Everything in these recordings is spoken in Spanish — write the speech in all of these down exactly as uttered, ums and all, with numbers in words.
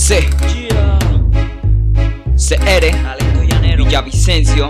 C C R Villavicencio.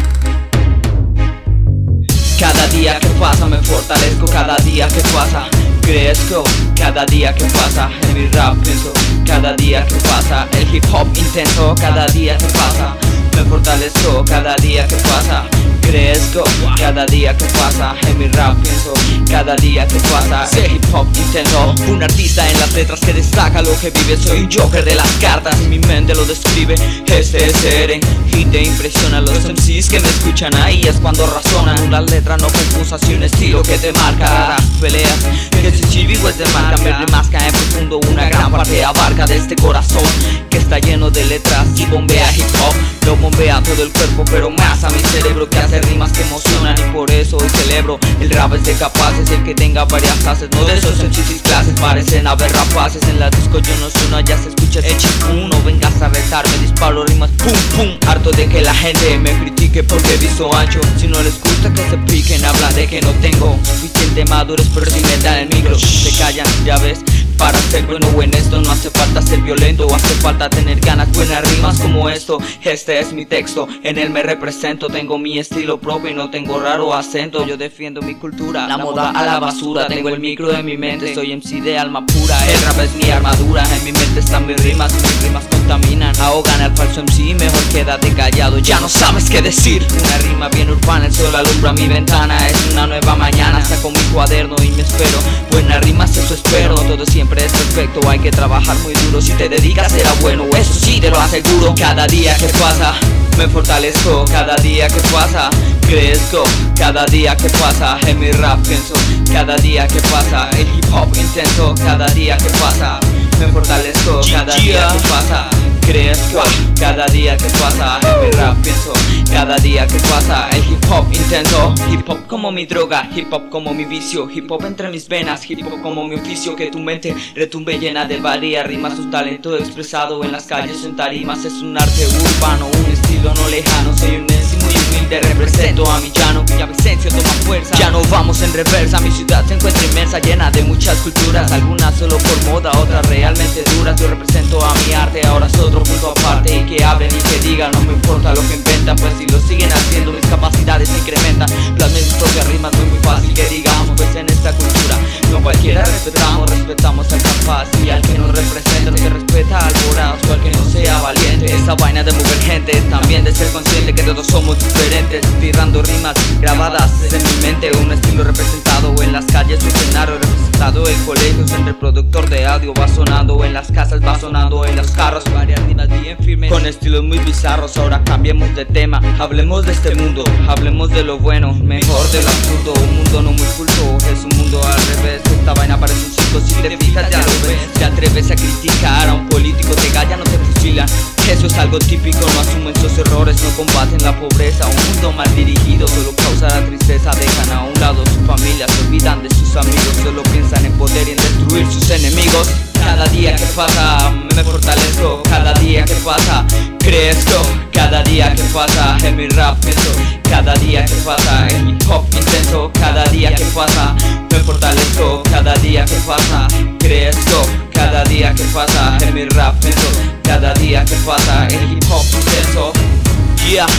Cada día que pasa me fortalezco, cada día que pasa crezco, cada día que pasa en mi rap pienso, cada día que pasa el hip hop intento, cada día que pasa me fortalezco, cada día que pasa crezco, cada día que pasa en mi rap pienso, cada día que pasa el hip hop intento. Un artista en las letras que destaca lo que vive, soy un joker de las cartas y mi mente lo describe. Este es Eren y te impresiona los M Cs que me escuchan, ahí es cuando razonan. Una letra no confusa y un estilo que te marca. Las peleas que si chivigo es de marca, me remasca en profundo, una gran parte abarca de este corazón que está lleno de letras y bombea hip hop. Lo bombea todo el cuerpo pero más a mi cerebro, que hace rimas que emocionan y por eso hoy celebro. El rap es de capaces, el que tenga varias fases, no de esos M Cs y clases, parecen haber rapaces. En la disco yo no sueno, allá se escucha el chipum. No vengas a retarme, disparo rimas pum pum. Harto de que la gente me critique porque he visto ancho, si no les gusta que se piquen, hablan de que no tengo suficiente madurez, pero si me dan el micro se callan, ya ves. Para ser bueno en esto no hace falta ser violento, hace falta tener ganas, buenas rimas como esto. Este es mi texto, en él me represento, tengo mi estilo propio y no tengo raro acento. Yo defiendo mi cultura, la moda a la basura, tengo el micro en mi mente, soy M C de alma pura. El rap es mi armadura, en mi mente están mis rimas, mis rimas contaminan, ahogan al falso M C, mejor quédate callado, ya no sabes qué decir. Una rima bien urbana, el sol alumbra mi ventana, es una nueva mañana, saco mi cuaderno y me espero. Buenas rimas, eso espero, todo siempre es perfecto, hay que trabajar muy duro, si te dedicas será bueno, eso sí te lo aseguro. Cada día que pasa me fortalezco, cada día que pasa crezco, cada día que pasa en mi rap pienso, cada día que pasa el hip hop intento, cada día que pasa me fortalezco, cada día que pasa crezco, cada día que pasa en mi rap pienso, cada día que pasa el hip hop intento. Hip hop como mi droga, hip hop como mi vicio, hip hop entre mis venas, hip hop como mi oficio, que tu mente retumbe llena de valía, rimas su talento expresado en las calles en tarimas, es un arte urbano, un estilo no lejano, soy un M C muy humilde, represento a mi llano, Villavicencio toma fuerza, ya no vamos en reversa, mi ciudad se encuentra inmensa, llena de muchas culturas, algunas solo por moda, otras realmente duras, yo represento a mi arte, ahora es otro punto aparte, y que hablen y que digan, no me importa lo que inventan, pues si lo siguen haciendo mis capacidades se incrementan, plasmen mis propias rimas, no es muy fácil que digamos, pues en esta cultura no cualquiera respetamos, respetamos al capaz y al que nos representa, no se respeta al voraz o al que no sea valiente. Esa vaina de mover gente, también de ser consciente que todos somos diferentes, tirando rimas grabadas en mi mente, un estilo representado en las calles, un escenario representado en colegios, en reproductor de audio va sonando, en las casas va sonando, en los carros, varias rimas bien firmes, con estilos muy bizarros. Ahora cambiemos de tema, hablemos de este mundo, hablemos de lo bueno, mejor de lo absurdo, un mundo no muy culto, es un mundo al revés, esta vaina parece un circo, si te fijas ya lo ves, te atreves a criticar a un político, te gallan, no te fusilan, eso es algo típico, no asumen sus errores, no combaten la pobreza, un mundo mal dirigido solo causará tristeza, dejan a un lado su familia, se olvidan de sus amigos, solo piensan en poder y en destruir sus enemigos. Cada día que pasa me fortalezco, cada día que pasa crezco, cada día que pasa en mi rap pienso, cada día que pasa el hip hop intento, cada día que pasa me fortalezco, cada día que pasa crezco, cada día que pasa en mi rap pienso, cada día que pasa el hip hop intento. Yeah,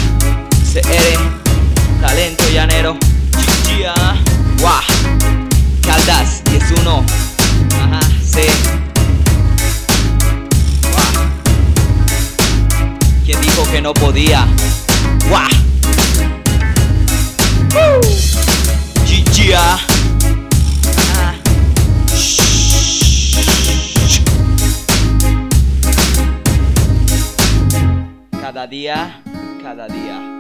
C R, talento llanero, yeah, wow, Caldas diez uno, ajá, C. ¿Quién dijo que no podía? ¡Wah! ¡Woo! G G A. Ah. Cada día, cada día.